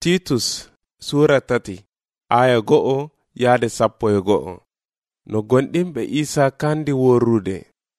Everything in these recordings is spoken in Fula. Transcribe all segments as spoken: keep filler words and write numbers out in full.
Titus Sura tati aya go'o yaade sappo e go'o. No gonɗimɓe Isa kandi worude.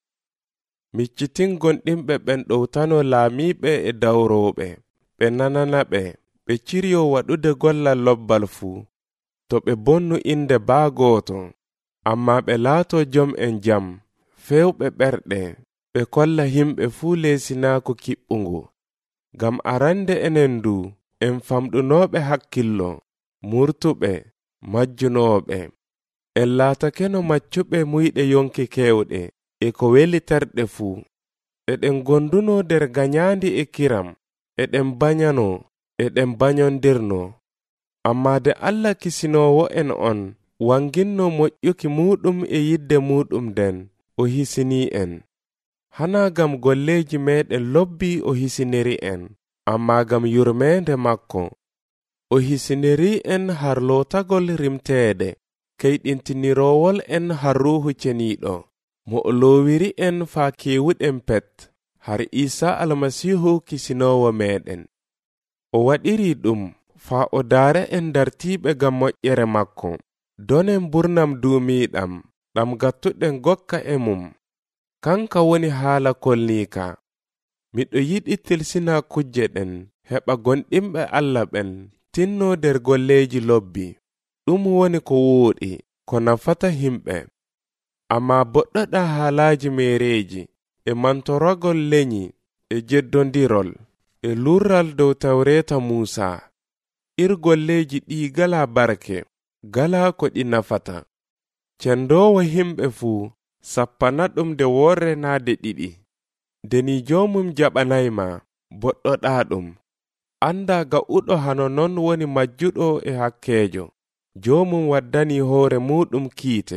Miccitin gonɗimɓe ɓen ɗowtano laamiɓe e dawroɓe, ɓe nanana ɓe, ɓe ciriyo waɗude gollal lobbal fuu, to ɓe bonnu inde baa gooto, amma ɓe laato jom en jam, fewɓe ɓerɗe, ɓe kolla himɓe fuu leesinaako kiɓɓungu. Gam arande enen du, en famɗunoɓe hakkillo, murtuɓe, majjunoɓe. En laatake no maccuɓe muyɗe yonki kewɗe, e ko weli terɗe fuu. Eɗen gonduno der ganyandi e kiram, eɗen banyano, eɗen banyondirno. Amma de Allah kisinowo en on, wanginno moƴƴuki muɗum e yidde muɗum den, o hisini en. Hana gam golleji meɗen lobbi o hisiniri en, amma gam yurmende makko. O hisiniri en har lotagol rimteede, keyɗintinirowol en har ruhu ceniɗo, mo o lowiri en faa kewuɗen pet, har Isa almasihu kisinowo meɗen. O waɗiri ɗum faa o daara en dartiɓe gam moƴƴere makko, donen burnam duumiɗam, ɗam gattuɗen gokka e mum. Kanka woni haala kolnika. Miɗo yiɗi tilsina kujje ɗen, heɓa gonɗimɓe Allah ɓen tinno der golleji lobbi. Ɗum woni ko wooɗi, ko nafata himɓe. Amma boɗɗoɗa haalaji mereji, e mantorogol leñi, e jeddondirol, e lurral dow tawreta Musa. Ir golleji ɗi gala barke, gala ko ɗi nafata. Cendowo himɓe fuu, sappana ɗum de worre naade ɗiɗi. Deni jomum jaɓanayma, boɗɗoɗa ɗum. Anda ga uɗo hano non woni majjuɗo e hakkejo, jomum waddani hoore muɗum kiite.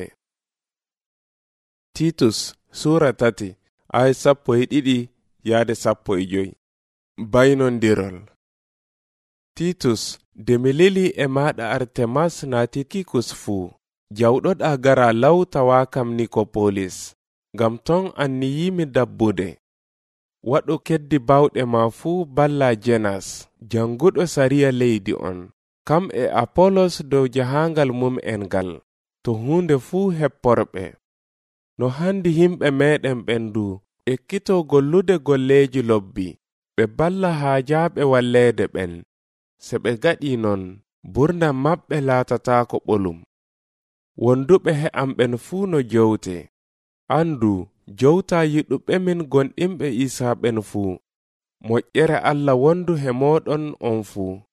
Titus Sura tati ay sappo e ɗiɗi yaade sappo e joyi. Baynondirol. Titus, de mi lili e maɗa Artemas na Tikikus fuu, jawɗoɗa gara law tawakam Nikopolis, gam ton anniyimi dabbude. Waɗo keddi bawɗe ma fuu balla Jenas, janguɗo sariya leydi on, kam e Apollos dow jahangal mum en gal, to hunde fuu hepporɓe. No handi himɓe meɗen ɓendu, ekkito gollude golleji lobbi, ɓe balla haajaɓe walleede ɓen. Se ɓe gaɗi non, burna maɓɓe laatatako ɓolum. Wonduɓe he'am ɓen fuu no jowte. Andu, jowta yiɗuɓe min gonɗimɓe Isa ɓen fuu. Moƴƴere Allah wondu he moɗon on fuu.